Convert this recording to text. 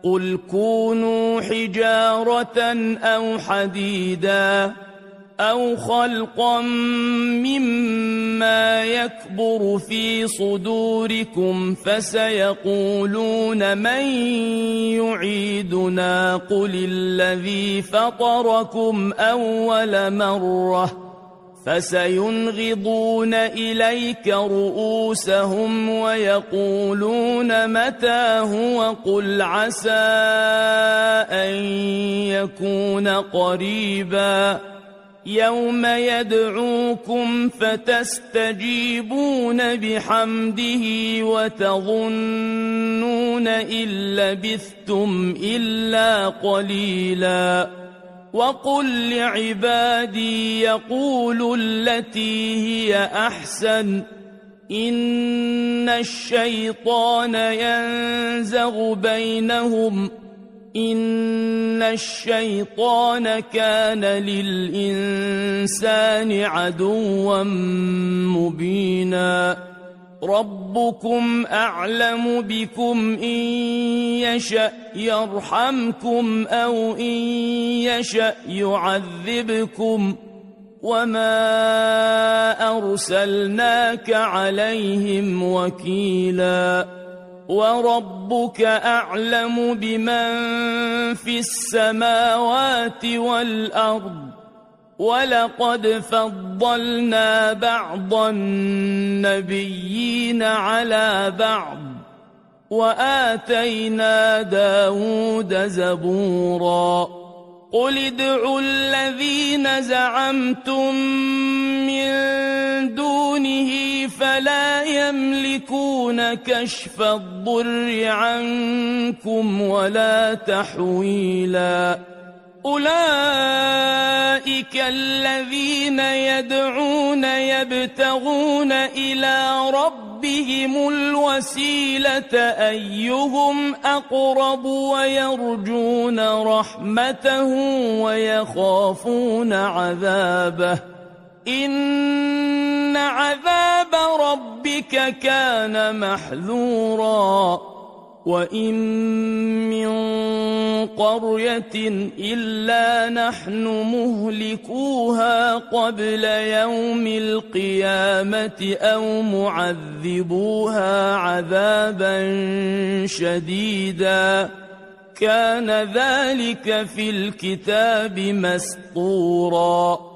قل كونوا حجارة أو حديدا أو خلقا مما يكبر في صدوركم فسيقولون من يعيدنا قل الذي فطركم أول مرة فسينغضون إليك رؤوسهم ويقولون متى هو قل عسى أن يكون قريبا يوم يدعوكم فتستجيبون بحمده وتظنون إن لبثتم إلا قليلا وقل لعبادي يقولوا التي هي أحسن إن الشيطان ينزغ بينهم إن الشيطان كان للإنسان عدوا مبينا ربكم أعلم بكم إن يشأ يرحمكم أو إن يشأ يعذبكم وما أرسلناك عليهم وكيلا وربك أعلم بمن في السماوات والأرض ولقد فضلنا بعض النبيين على بعض وآتينا داود زبورا قل ادعوا الذين زعمتم من دونه فلا يملكون كشف الضر عنكم ولا تحويلا أولئك الذين يدعون يبتغون إلى ربهم الوسيلة أيهم أقرب ويرجون رحمته ويخافون عذابه إن عذاب ربك كان محذورا وإن من قرية إلا نحن مهلكوها قبل يوم القيامة أو معذبوها عذابا شديدا كان ذلك في الكتاب مسطورا